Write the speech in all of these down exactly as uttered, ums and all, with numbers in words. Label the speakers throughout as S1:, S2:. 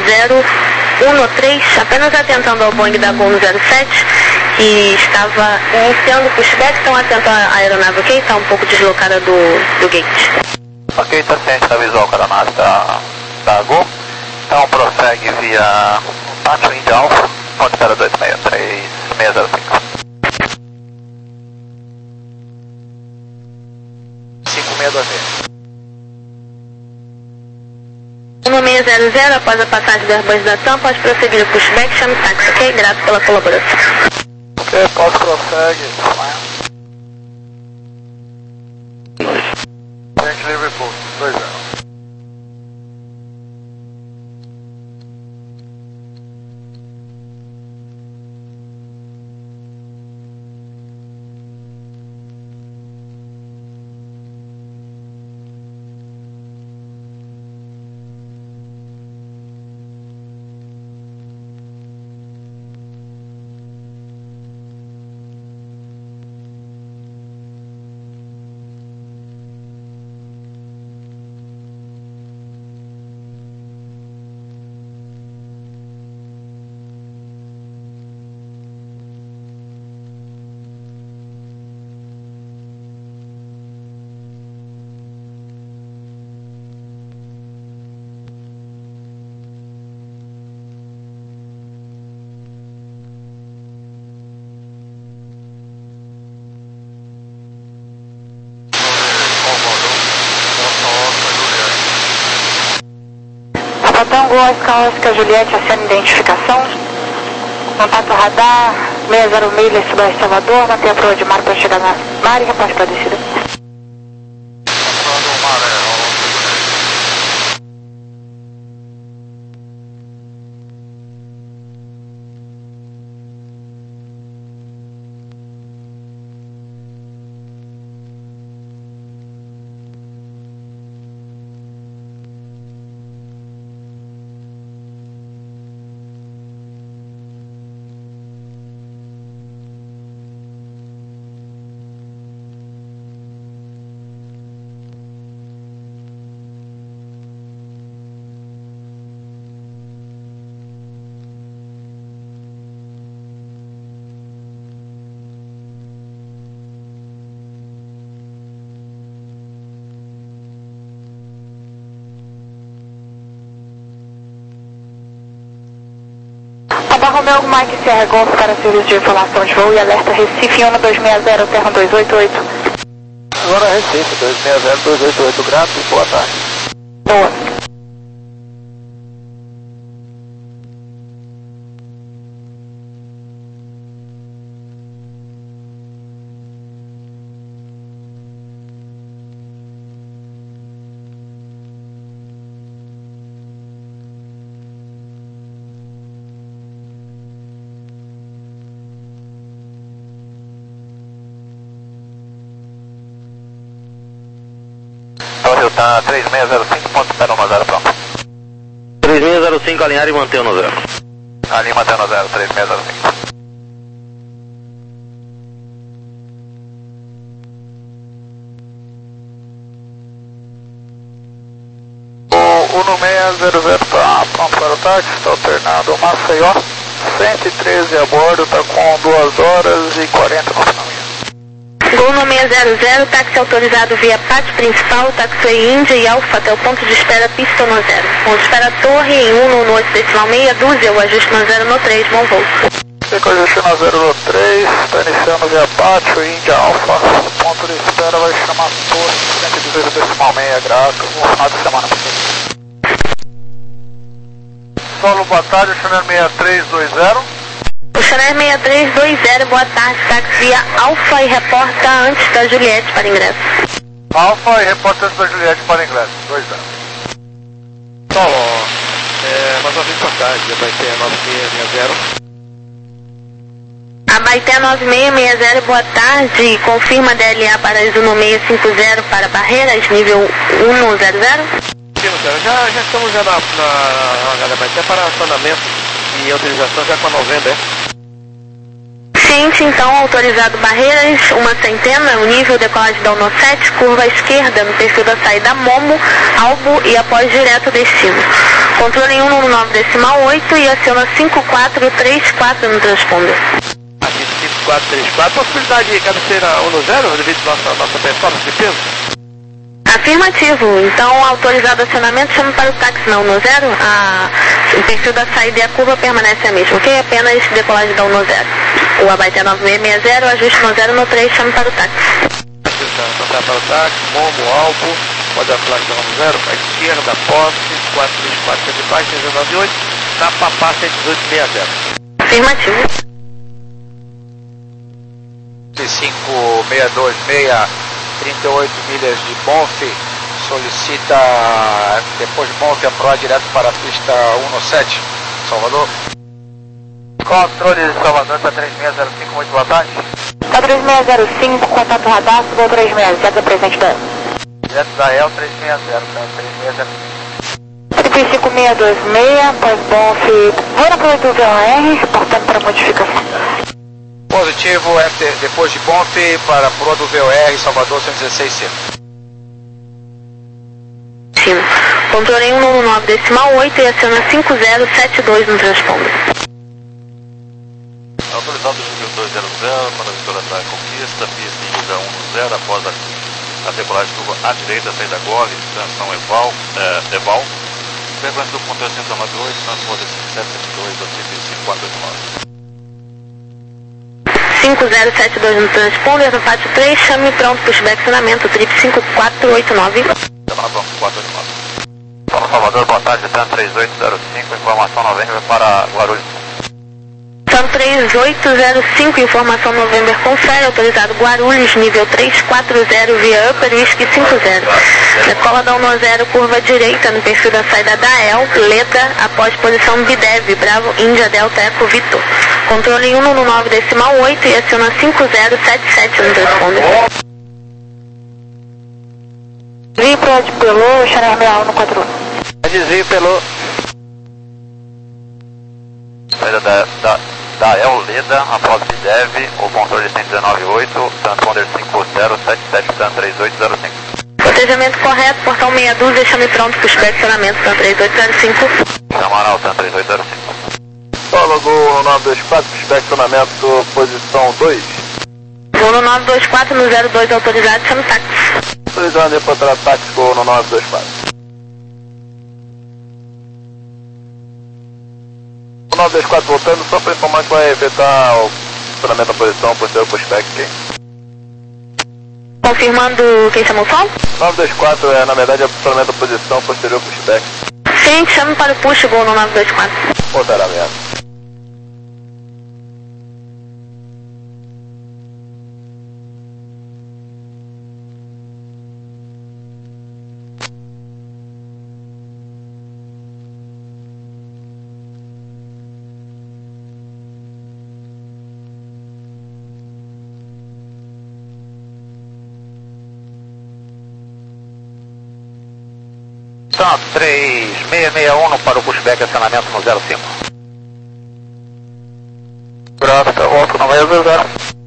S1: zero um três, apenas atentando ao Boeing da Gol no zero sete, que estava iniciando o pushback, estão atento à aeronave, ok? Está um pouco deslocada do, do gate.
S2: Ok, está ciente da visual da nave da, da Gol, então prossegue via Pátio India Alpha, ponto zero dois seis três seis zero cinco. cinco seis dois seis.
S1: um seis zero zero, após a passagem do Airbus da TAM, pode prosseguir o pushback, chame táxi, ok? Grato pela colaboração.
S2: Ok, pode prossegue. Gente livre pouco, dois zero.
S3: Tango Oscar Oscar Juliette, acena identificação. Contato radar seis zero milhas sudoeste Salvador, mantenha a proa de mar para chegar na mar e repasse para a descida. Romeu Mike Sierra Golf para serviço de informação de voo e alerta Recife um dois seis zero, Terra dois oito oito.
S2: Agora Recife dois seis zero dois oito oito, grato e boa tarde.
S3: Boa.
S2: Tá três seis zero cinco ponto zero um zero, pronto.
S4: três seis zero cinco, alinhar e manter no zero.
S2: Alinha e manter no zero, três seis zero cinco. O Uno seis zero zero tá pronto para o táxi, está alternando o Maceió, cento e treze a bordo, está com duas horas e quarenta no final.
S1: Gol no seis zero zero, táxi autorizado via pátio principal, taxiway Índia e Alfa até o ponto de espera pista no zero. Ponto de espera torre em um no oito decimal meia dúzia, o ajuste no zero no três, bom voo.
S2: Fica o ajuste no zero no três, está iniciando via pátio Índia Alfa, ponto de espera vai chamar torre cento e dezoito decimal meia, grato, bom final de semana. Solo, boa tarde, Chanel seis três dois zero.
S1: O Chanel seis três dois zero, boa tarde, táxi via Alfa e reporta antes da Juliette para ingresso.
S2: Alfa e reporta antes da Juliette para ingresso, dois zero.
S4: Solo, é, mais uma vez boa tarde, vai ter nove seis seis zero.
S1: Abaité nove seis seis zero, boa tarde, confirma D L A para Zuno seis cinco zero para Barreiras, nível um zero zero.
S4: Já, já estamos já na, na, na Abaité para acionamento e autorização já com a novembro, é?
S1: Sim, Ciente, então, autorizado barreiras, uma centena, o nível decolagem da uno sete, curva esquerda no perfil da saída Momo, Albo e após direto destino. Controle em um nove decimal oito e aciona cinco quatro três quatro no transponder.
S4: Aqui cinco quatro três quatro, possibilidade de cabeceira um zero devido à nossa, nossa performance de peso?
S1: Afirmativo, então autorizado acionamento, chama para o táxi na uno zero, a, o perfil da saída e a curva permanece a mesma, ok? Apenas decolagem da uno zero. O abaite é nove seis seis zero, ajuste no zero no três, chama para o táxi.
S4: Então tá para o táxi, Momo, Alpo, pode afilar da uno zero, para a esquerda, posse, quatro três quatro de baixo, três nove oito, na Papá cento e dezoito sessenta.
S1: Afirmativo.
S5: cinco seis dois seis, trinta e oito milhas de Bonfe, solicita depois de Bonfe a proa direto para a pista uno sete, Salvador.
S2: Controle de Salvador, está três seis zero cinco, muito boa tarde.
S3: Está três seis zero cinco, contato radar, Gol três seis zero, presente da
S2: Direto da E L três seis zero, três seis zero.
S3: trinta e cinco seis dois seis, após Bonfe, vou na proa do V O R, reportando para modificação.
S5: Positivo, F T, depois de Bonfe para a proa do V O R, Salvador cento e dezesseis C.
S1: Controle em um nove decimal oito e aciona cinco zero sete dois no transponder.
S6: Autorizado nível dois zero zero para a vitória da conquista, pista um zero após a, a decolagem curva à direita, saída Gole, extensão Eval, é, Eval, frequência do ponto cento e noventa e oito, transponder cinco sete sete dois a cinco quatro oito nove.
S1: cinco zero sete dois no transponder, no pátio três, chame pronto, pushback acionamento, trip cinco quatro oito nove.
S6: Semana pronto, quatro oito nove.
S2: São Salvador, boa tarde, T A N três oito zero cinco, informação November para Guarulhos.
S1: T A N três oito zero cinco, informação November confere, autorizado Guarulhos, nível três quatro zero, via Upper Whisky cinco zero. Decola da uno zero, curva direita no perfil da saída da E L, Leda, após posição Bidev, Bravo, Índia, Delta, Eco, Vitor. Controle em um nove decimal oito e aciona cinco zero sete sete no transponder.
S3: Desvio para de Pelô, Chanel sessenta e um no quatro um.
S2: Desvio pelo...
S6: Saída da, da, da E L Leda, após Bidev, o controle cento e dezenove oito, transponder cinco zero sete sete, T A N três oito zero cinco.
S1: Protejamento correto, portão meia dúzia, chame pronto, pushback acionamento, T A N três oito zero cinco.
S6: Chamarão, T A N três oito zero cinco.
S2: Solo Gol nove dois quatro, pushback acionamento, posição dois.
S1: Gol no nove dois quatro, no zero dois autorizado, chame táxi.
S2: Autorizando reportar táxi Gol no nove dois quatro. nove dois quatro voltando, só para informar que vai efetuar o acionamento da posição, posterior pushback aqui.
S1: Confirmando quem chamou o som?
S2: nove dois quatro é, na verdade, o acionamento da posição, posterior pushback.
S1: Sim, chame para o push, Gol no nove dois quatro.
S2: Voltará mesmo.
S5: Santos, três seis seis um para o pushback acionamento no zero cinco.
S2: Gráfica, volta no zero zero.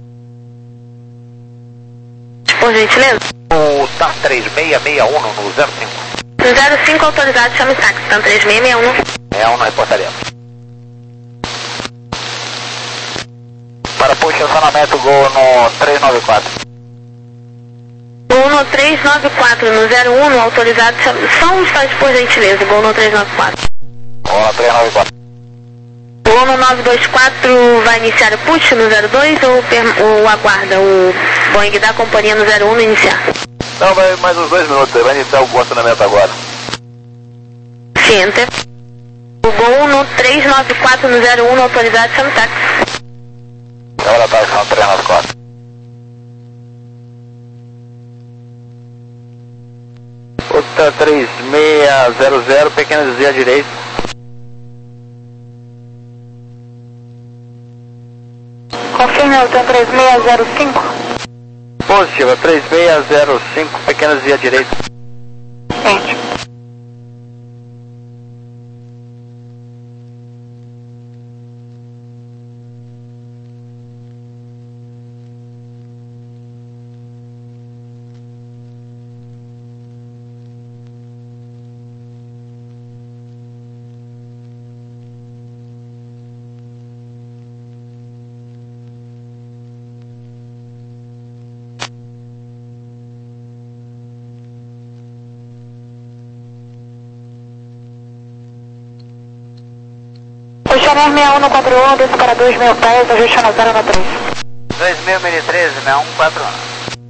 S1: Por gentileza?
S5: O T A N três seis seis um no zero cinco.
S1: No zero cinco autorizado, chame táxi, T A N três seis seis um.
S5: É um na reportaria. Para push acionamento Gol no três nove quatro.
S1: Gol no três nove quatro, no zero um, autorizado, chame... Só um instante, por gentileza, Gol no três nove quatro.
S5: Gol no três nove quatro.
S1: Gol no nove dois quatro vai iniciar o push no zero dois ou, per... ou aguarda o Boeing da companhia no zero um no iniciar?
S2: Não, vai mais uns dois minutos, vai iniciar o acionamento agora.
S1: Sim, enter. O Gol no três nove quatro, no zero um, autorizado, chame táxi.
S5: Agora tá no três nove quatro.
S2: Outra três seis zero zero, pequena desvio à direita.
S3: Confirme o T A N três seis zero cinco.
S2: Positiva, três seis zero cinco, pequena desvio à direita.
S3: Gente. Scanner seis um um quatro um, desce para dois mil pés, ajuste no zero no três.
S5: dois mil, mil treze, seis um quatro um.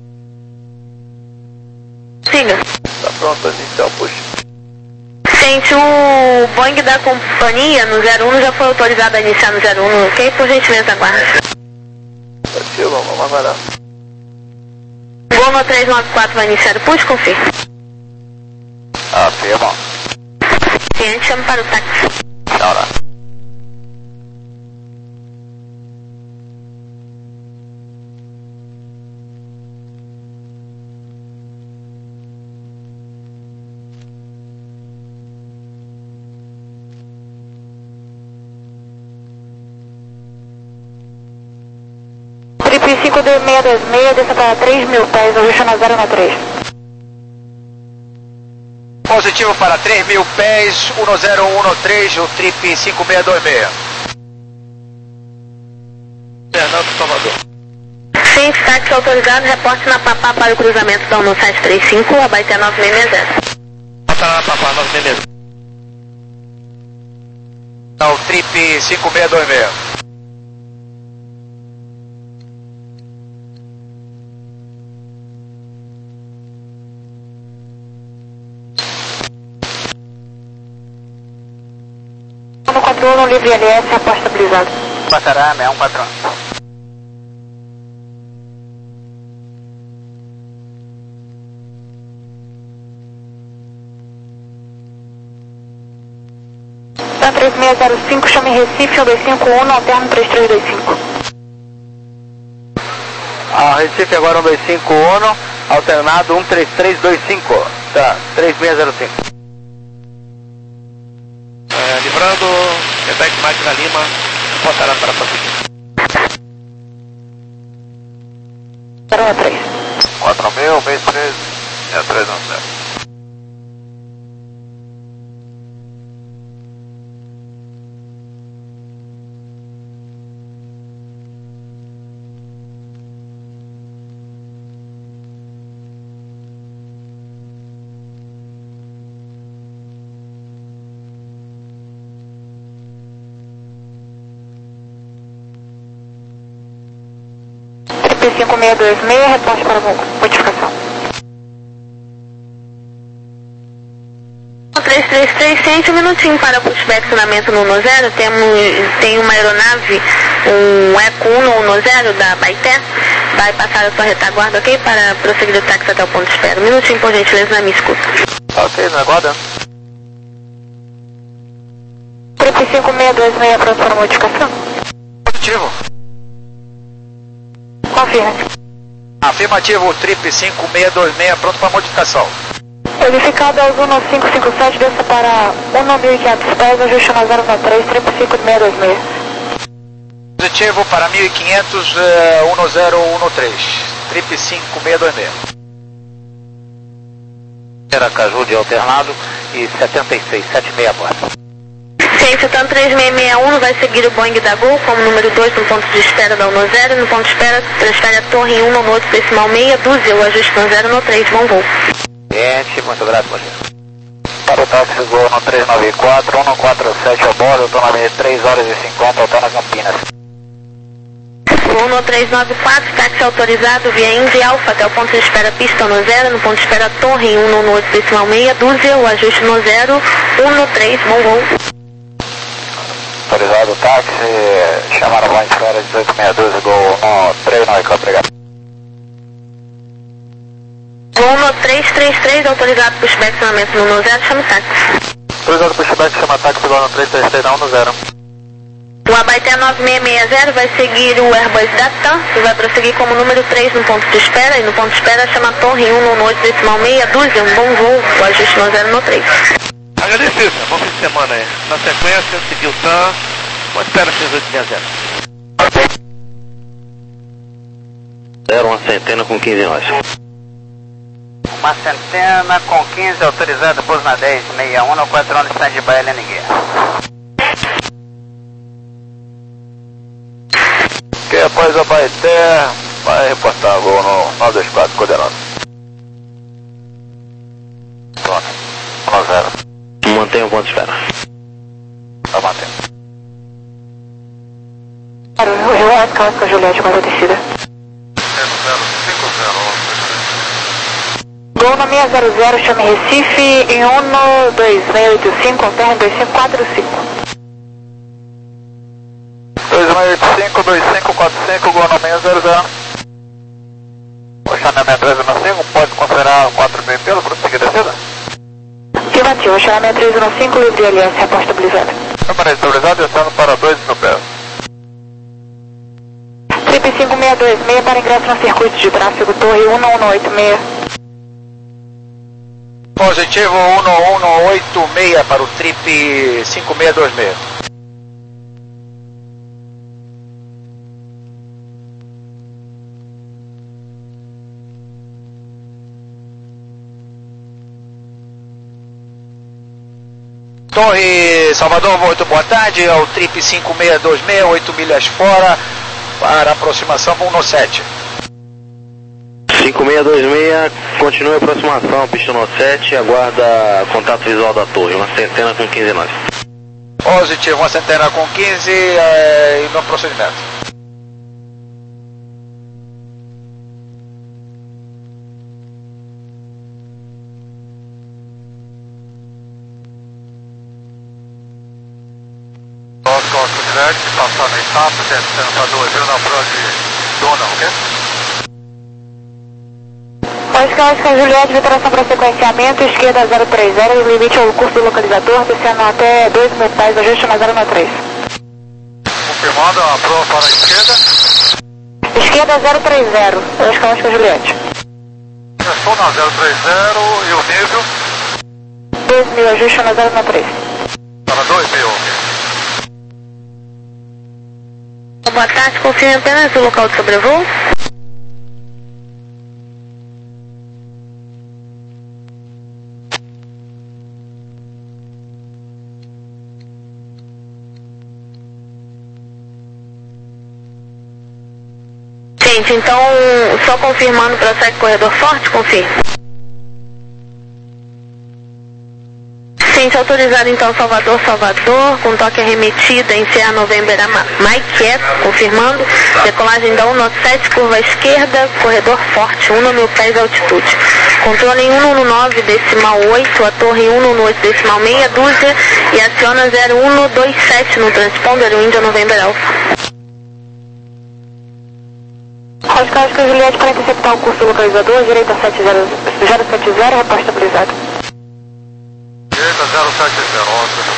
S1: Siga.
S2: Tá pronto, inicial push.
S1: Gente, o Boeing da companhia no zero um já foi autorizado a iniciar no zero um, ok? Por gentileza, aguarde.
S2: Ativo, vamos aguardar.
S1: Gol no três nove quatro vai iniciar o push, confirme.
S5: Afirma.
S1: Ciente, chame para o táxi.
S5: Chora.
S3: Trip cinco dois seis dois seis, desce para três mil pés, ajuste no zero no três.
S5: Positivo para três mil pés, um zero um três, o trip cinco seis dois seis.
S4: Fernando Salvador.
S1: Ciente, táxi autorizado, reporte na Papá para o cruzamento da um sete três cinco, abaixo nove seis seis zero.
S4: Bota na Papá, nove seis seis.
S5: Não, trip cinco seis dois seis.
S3: um quatro um, livre L S, reporte estabilizado.
S5: Passará, seis um quatro um.
S3: Tan três seis zero cinco, chame Recife, um dois cinco um, alterno três três dois cinco.
S2: Ah, Recife agora um dois cinco um, alternado um três três dois cinco. Tá, três seis zero cinco.
S4: É, livrando, Quebec Máquina Lima, botará para prosseguir.
S3: zero um três.
S2: quatro mil, base três, é três um zero.
S3: Trip cinco seis dois seis, reporte para modificação.
S1: três três três, ciente, um minutinho para pushback acionamento no um zero. Temos, tem uma aeronave, um Eco um no zero da Baité. Vai passar a sua retaguarda, ok? Para prosseguir o táxi até o ponto de espera. Um minutinho, por gentileza, na minha escuta.
S2: Ok, não aguarda.
S3: Trip cinco seis dois seis, pronto para modificação.
S5: Positivo.
S3: Confirme.
S5: Afirmativo, trip cinco seis dois seis, pronto para modificação.
S3: Verificado aos um cinco cinco sete, desça para um mil e quinhentos pés, ajuste no zero três, trip cinco seis dois seis.
S5: Positivo para mil e quinhentos, uh, um zero um três, trip cinco seis dois seis.
S2: Era Caju de alternado e setenta e seis, setenta e seis a bordo.
S1: Ciente, o TAM três seis seis um vai seguir o Boeing da Gol como número dois no ponto de espera da um zero. No ponto de espera, transfere a torre em um no outro decimal meia dúzia, o ajuste no zero no três, bom voo.
S2: Gente, muito grato, bom dia. Para o táxi Gol no três nove quatro, um quatro sete a bordo, autonomia três horas e cinquenta, autona Campinas.
S1: Gol no três nove quatro, táxi autorizado via Indy Alpha até o ponto de espera pista no zero. No ponto de espera torre em um no outro decimal meia dúzia, o ajuste no zero, um no três, bom voo.
S2: Autorizado o táxi, chamaram a Boeing Flora dezoito seis dois, Gol no três nove quatro, obrigado.
S1: Gol no três três três, autorizado pushback acionamento no um zero, chama o táxi.
S2: Autorizado pushback, chama táxi igual no três três três, não, no zero.
S1: O Abaité nove seis seis zero vai seguir o Airbus da TAM e vai prosseguir como número três no ponto de espera. E no ponto de espera chama a torre em um no oito decimal meia dúzia, um bom voo, o ajuste no zero no três.
S4: Agradecer, bom fim de semana aí. Na sequência, seguir o TAM, uma espera seis oito seis zero.
S2: Zero, uma centena com quinze nós.
S5: Uma centena com quinze, autorizado, pouso na dez seis um, no quatro um, stand-by, L N G.
S2: Que após a Baité, vai reportar Gol no nove dois quatro, coordenado. um zero. Mantenha o ponto de espera. Tá mantendo.
S3: Oscar, Oscar Juliette, agora a descida.
S4: zero zero cinco zero.
S3: Gol na seis zero zero, chame Recife em um dois seis oito cinco, alterna dois cinco quatro cinco.
S2: dois seis oito cinco, dois cinco quatro cinco, gol na seis zero zero. O Chanel três um cinco, pode considerar quatro B pelo prosseguir descida?
S3: Afirmativo, Chanel três um cinco, livre L S, reposta estabilizada.
S2: Câmara estabilizada, descendo para dois mil pés.
S3: Trip cinco seis dois seis para ingresso no circuito de tráfego, torre um um oito seis.
S5: Positivo um um oito seis para o trip cinco seis dois seis. Torre Salvador, muito boa tarde, ao trip cinco seis dois seis, oito milhas fora, para aproximação um no sete.
S7: cinco seis dois seis, continue a aproximação, pista no sete, aguarda contato visual da torre, uma centena com quinze nós.
S5: Positivo, uma centena com quinze é, e no procedimento.
S4: Oscar, Oscar Juliette, passando em etapa, descendo para dois mil na prova de Dona, ok?
S3: Oscar, Oscar Juliette, vibração para sequenciamento, esquerda zero três zero, limite ao curso do localizador, descendo até dois mil pés, ajuste na zero três.
S4: Confirmando a prova para a esquerda.
S3: Esquerda zero três zero, Oscar, Oscar Juliette.
S4: Estou na zero três zero e o nível?
S3: dois mil, ajuste na zero três.
S4: Para dois mil, ok.
S1: Boa tarde, confirme apenas o local de sobrevoo. Gente, então, só confirmando para sair corredor forte, confirme. Gente, autorizado então Salvador, Salvador, com toque arremetida em Sierra November a Mike Eco, confirmando, decolagem da um nove sete, curva esquerda, corredor forte, um mil pés de altitude. Controle em um nove decimal oito, a torre um oito decimal meia dúzia e aciona zero um dois sete no transponder, o Índia November Alpha.
S3: Oscar, Oscar Juliette, para interceptar o curso localizador, direita sete zero zero, reposta estabilizada.
S4: Direita zero sete zero, Oscar.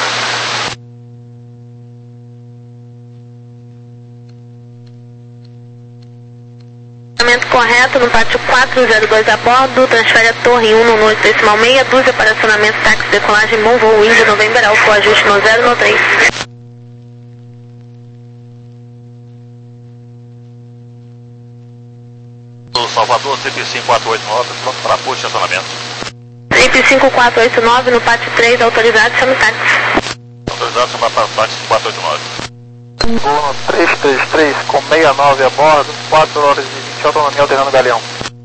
S1: Correto no pátio quatro zero dois a bordo, transfere a torre um oito decimal meia dúzia para acionamento táxi decolagem bom voo Índia November Alpha, ajuste no zero no três.
S6: Salvador, trip cinco quatro oito nove, pronto para apoio de estacionamento.
S1: Trip cinco quatro oito nove no pátio três, autorizado, chama o táxi.
S6: Autorizado, chama para o táxi quatro oito nove.
S2: Gol três três três com sessenta e nove a bordo, quatro horas e vinte, autonomia alternando Galeão.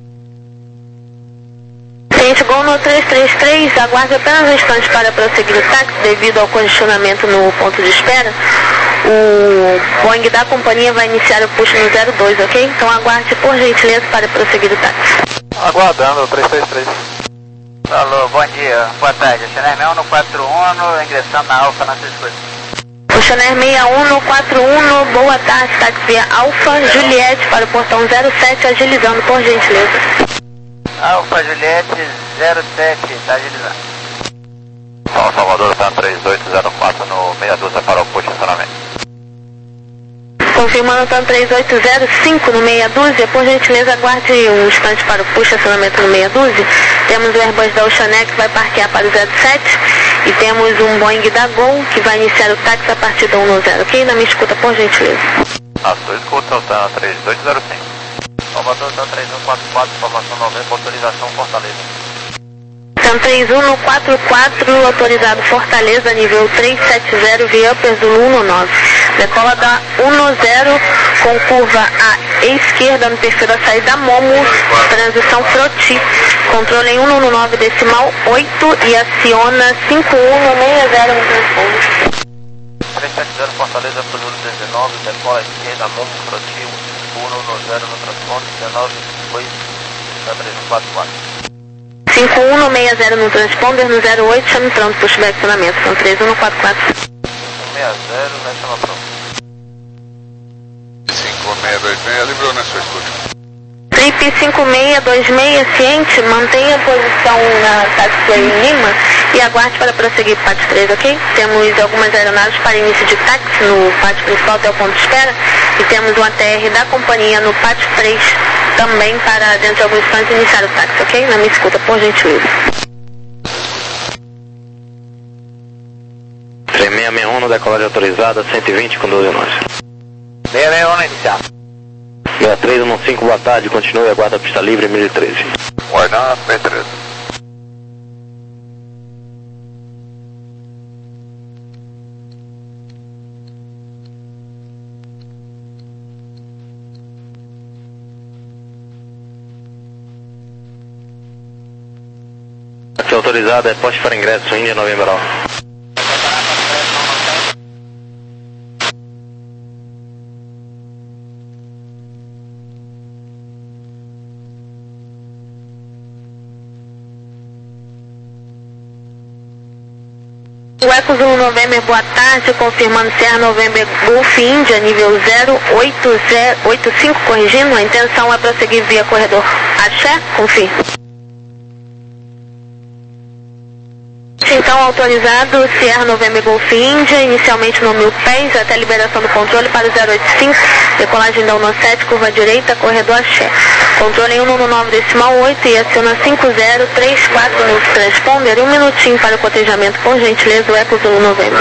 S1: Gente, Gol no três três três, aguarde apenas um instante para prosseguir o táxi devido ao congestionamento no ponto de espera. O Boeing da companhia vai iniciar o push no zero dois, ok? Então aguarde por gentileza para prosseguir o táxi.
S2: Aguardando, três três três.
S8: Alô, bom dia, boa tarde. Chanel um no quatro um, ingressando na Alfa na Cisco.
S1: O Chanel seis um no quatro um, boa tarde, táxi via Alfa Juliette para o portão zero sete, agilizando por gentileza.
S8: Alfa Juliette zero sete, está agilizando.
S6: São Salvador, está três oito zero quatro no meia dúzia para o push de estacionamento.
S1: Confirmando então três oito zero cinco no meia dúzia, por gentileza aguarde um instante para o push acionamento no meia dúzia. Temos o Airbus da Oceanex que vai parquear para o zero sete e temos um Boeing da Gol que vai iniciar o táxi a partir do um zero, ok? Na minha escuta, por gentileza.
S6: Aço, escuta, está três oito zero cinco.
S8: Salvador, está três um quatro quatro, informação noventa, autorização Fortaleza.
S1: Então três um quatro quatro, autorizado Fortaleza, nível trezentos e setenta via Upper Zulu um nove. Decola da um zero com curva à esquerda no perfil da saída Momo, transição Froti. Controle em um nove decimal oito e aciona cinco um seis zero no transponder.
S8: trezentos e setenta Fortaleza, Zulu dezenove.
S4: nove, decola à esquerda, longo frontil, um um zero no transponder, dezenove, dois, três um quatro quatro.
S1: cinco um no seis zero no transponder, no zero oito, chame pronto, push back acionamento, são três um no quatro quatro.
S4: seis zero, vai chamar pronto.
S2: cinco seis dois seis, livrou na sua estúdio.
S1: Trip cinco seis dois seis, ciente, mantenha a posição na taxi Lima e aguarde para prosseguir para o P A T três, ok? Temos algumas aeronaves para início de táxi no P A T principal até o ponto de espera e temos um A T R da companhia no P A T três também para dentro de alguns instantes iniciar o táxi, ok? Na minha escuta, por gentileza.
S7: três seis seis um, decolagem autorizada, cento e vinte com doze nós.
S8: seis seis um, iniciar.
S7: seis três um cinco, boa tarde, continue e aguarda a pista livre, mil e treze.
S2: Guardar, P treze.
S7: Taxi autorizada, é poste para ingresso, Índia Novembro.
S1: O Eco Zulu November, boa tarde, confirmando Serra November Golf Índia, nível zero oito cinco, corrigindo, a intenção é prosseguir via corredor Axé, confirme. Então, autorizado, Sierra November Golf Índia, inicialmente no mil pés, até liberação do controle para o zero oito cinco, decolagem da um sete, curva direita, corredor Axé. Controle em um nove decimal oito e aciona cinco zero três quatro no transponder, um minutinho para o cotejamento, por gentileza, o Eco Zulu November.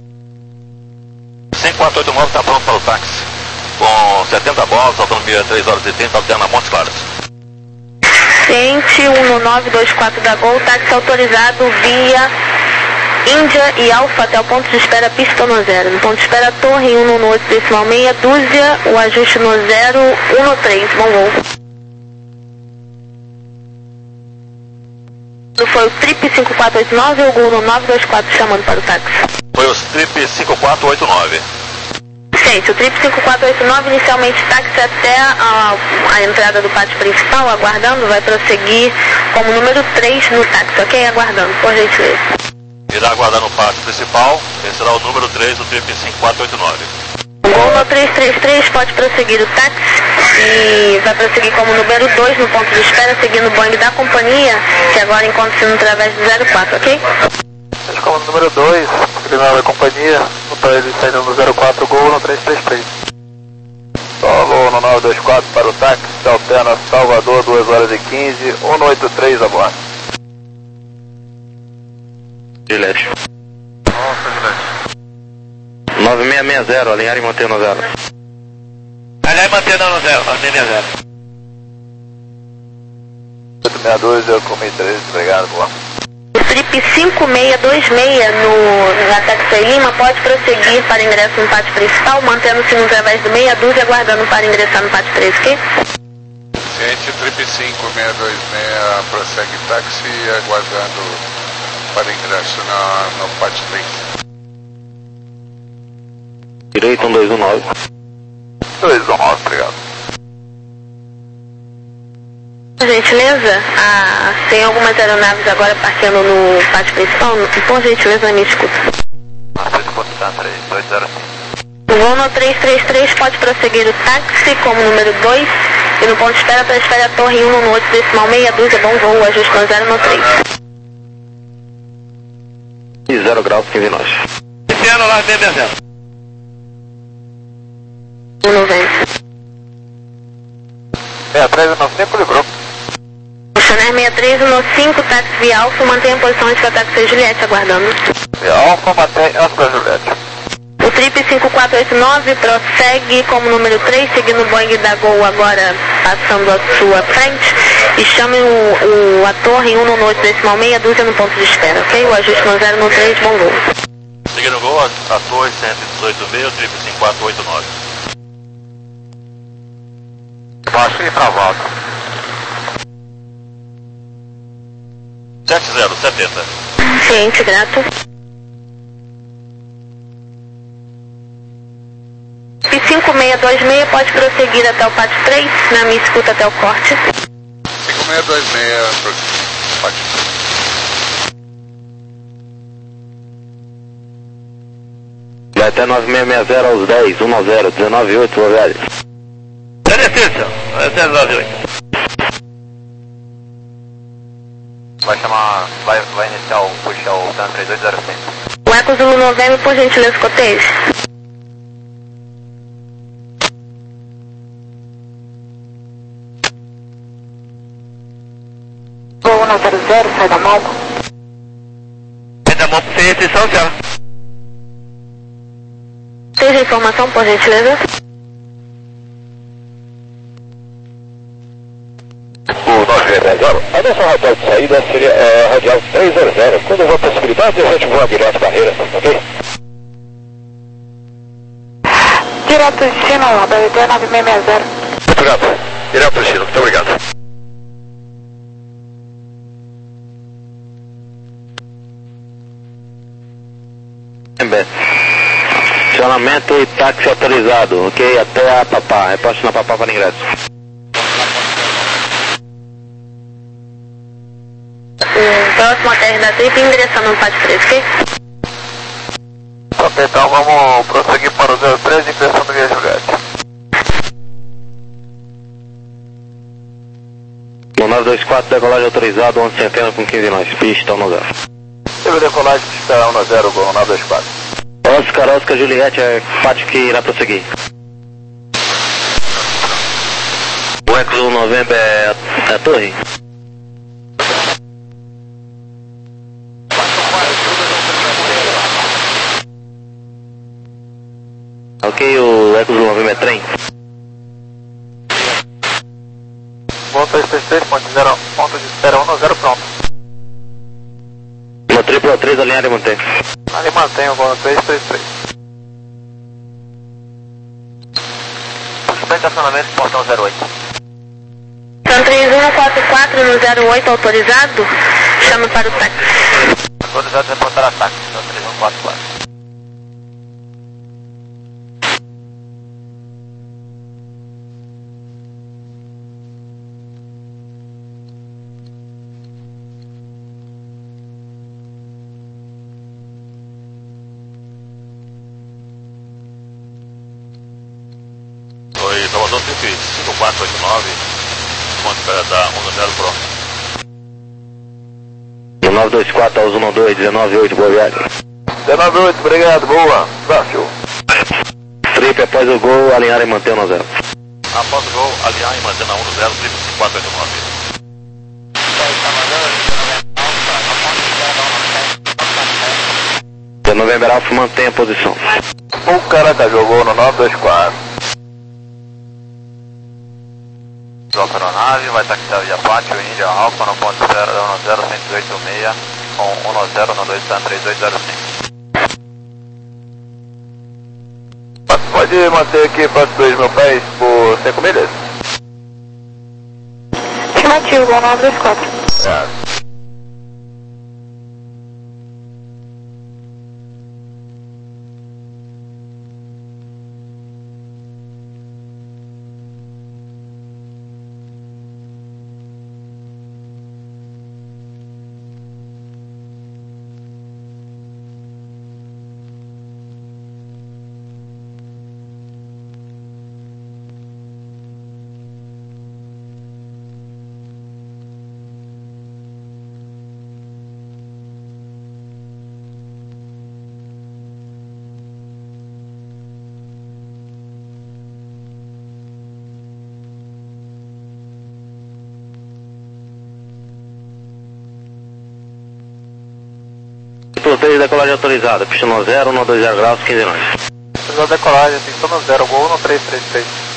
S6: cinco quatro oito nove está pronto para o táxi, com setenta voos, autonomia três horas e trinta, alterna Montes Claros.
S1: Ciente um nove dois quatro da Gol, táxi autorizado via Índia e Alfa até o ponto de espera pista no zero. No ponto de espera torre um oito decimal meia dúzia, o ajuste no zero um três, bom voo. Foi o Trip cinco quatro oito nove ou o Gol no nove dois quatro chamando para o táxi?
S6: Foi o Trip cinco quatro oito nove.
S1: Ciente, o Trip cinco quatro oito nove, inicialmente táxi até a, a entrada do pátio principal, aguardando, vai prosseguir como número três no táxi, ok? Aguardando, por gentileza.
S6: Irá aguardar no pátio principal, esse será o número três do Trip cinco quatro oito nove.
S1: Gol no três três três, pode prosseguir o táxi e vai prosseguir como número dois no ponto de espera, seguindo o Boeing da companhia, que agora encontra-se no através do zero quatro, ok?
S2: Como número dois, criminal da companhia, para ele saindo no zero quatro, Gol no três três três. Solo no nove dois quatro para o táxi, alterna Salvador, duas horas e quinze, um oito três a bordo.
S7: Gillette.
S2: Nossa, Gillette.
S7: nove seis seis zero, alinhar e manter no zero.
S4: Alinhar e manter no zero, manter no zero.
S2: oito seis dois, eu comi treze, obrigado, boa.
S1: O Trip cinco seis dois seis no, na Taxi Lima pode prosseguir para ingresso no pátio principal, mantendo-se no através do meia dúzia, aguardando para ingressar no pátio três, ok?
S2: Ciente, Trip cinco seis dois seis, prossegue táxi, aguardando para ingresso na, no pátio três.
S7: Direito um dois um nove.
S2: dois um nove, obrigado.
S1: Por gentileza, ah, tem algumas aeronaves agora parqueando no pátio principal, por gentileza, na minha escuta.
S8: três dois zero cinco.
S1: O voo no três três três pode prosseguir o táxi como número dois e no ponto de espera transfere a torre um no oito decimal meia dúzia, bom voo, ajuste no zero no três.
S7: E zero graus, quinze nós.
S4: Esse ano lá, seis seis zero.
S1: um noventa.
S2: seis três nove cinco, livrou.
S1: Chanel seis três um cinco, táxi via Alfa, mantenha a posição antes da táxi Juliette, aguardando.
S2: Alfa, mantém antes da Juliette.
S1: O Trip cinco quatro oito nove prossegue como número três, seguindo o Boeing da Gol agora passando à sua frente e chame o, o, a torre um no oito decimal meia dúzia no ponto de espera, ok? O ajuste no zero no três, bom voo.
S6: Seguindo o gol, a, a torre cento e dezoito meio, Trip cinco quatro oito nove.
S2: Baixo e travado.
S6: sete zero setenta.
S1: Ciente, grato. dois seis, pode prosseguir até o pátio três, na minha escuta até o corte.
S5: cinco seis dois seis, pátio.
S7: Vai até nove seis seis zero aos dez, um zero, dezenove oito, boa viagem.
S4: Benefício, zero nove oito.
S2: Vai chamar, vai, vai iniciar o puxar o TAN três dois zero cinco.
S1: O Eco Zulu Novembro, por gentileza, cotejo.
S3: Gol um zero zero, sai da mão.
S4: Sai da mão sem restrição já.
S1: Seja a informação, por gentileza.
S2: O nove seis zero, a nossa radial de saída seria a radial três zero zero. Quando houver possibilidade, a gente voa direto a barreira, ok?
S3: Direto destino, B R T nove seis seis zero.
S2: Muito obrigado. Direto ao destino, muito obrigado.
S7: Bem, acionamento e táxi autorizado, ok? Até a Papá, reposte na Papá para ingresso.
S1: Próximo a T R da T I P, ingressando no pátio três, ok?
S2: Ok, então vamos prosseguir para o zero três, ingressando no Via Juliette.
S7: No nove dois quatro, decolagem autorizado, onze centena com quinze nós, pista um zero.
S2: Teve decolagem, pista um zero, gol nove dois quatro.
S7: Oscar, Oscar, Juliette, é pátio que irá prosseguir. O Eco Zulu Novembro é a, é a torre? Ok, o Eco Zulu Novembro é trem.
S2: Bom três três três, ponto de zero, ponto de espera um zero, pronto.
S7: No triplo três, alinhar e manter.
S2: Ali mantém o gol três três três. Suspeito acionamento, portão zero oito.
S1: São três um quatro quatro no zero oito, autorizado. Chame para o táxi.
S2: Autorizado a reportar ataque, são três um quatro quatro.
S6: Oi, Salvador cinco quatro oito nove, ponto de espera da um zero Pro.
S7: No nove dois quatro aos um dois, dezenove oito, boa viagem.
S2: dezenove oito, obrigado, boa. Fácil.
S7: Trip após o gol, alinhar e manter no zero.
S6: Após o gol, alinhar e manter na um zero, triplo cinco quatro oito nove.
S7: O November Alpha mantém a posição.
S2: O Caraca jogou no nove dois quatro. Troca aeronave, vai taxiar via pátio, Índia Alfa no ponto zero um zero um oito seis com um zero um dois três dois zero cinco. Pode manter aqui para dois mil pés por cinco milhas?
S3: Afirmativo, nove dois quatro.
S2: É.
S7: Triplo três, decolagem autorizada, pista no zero, no dois zero graus, quinze nós.
S2: Precisou decolagem, pista no zero, gol no três três três.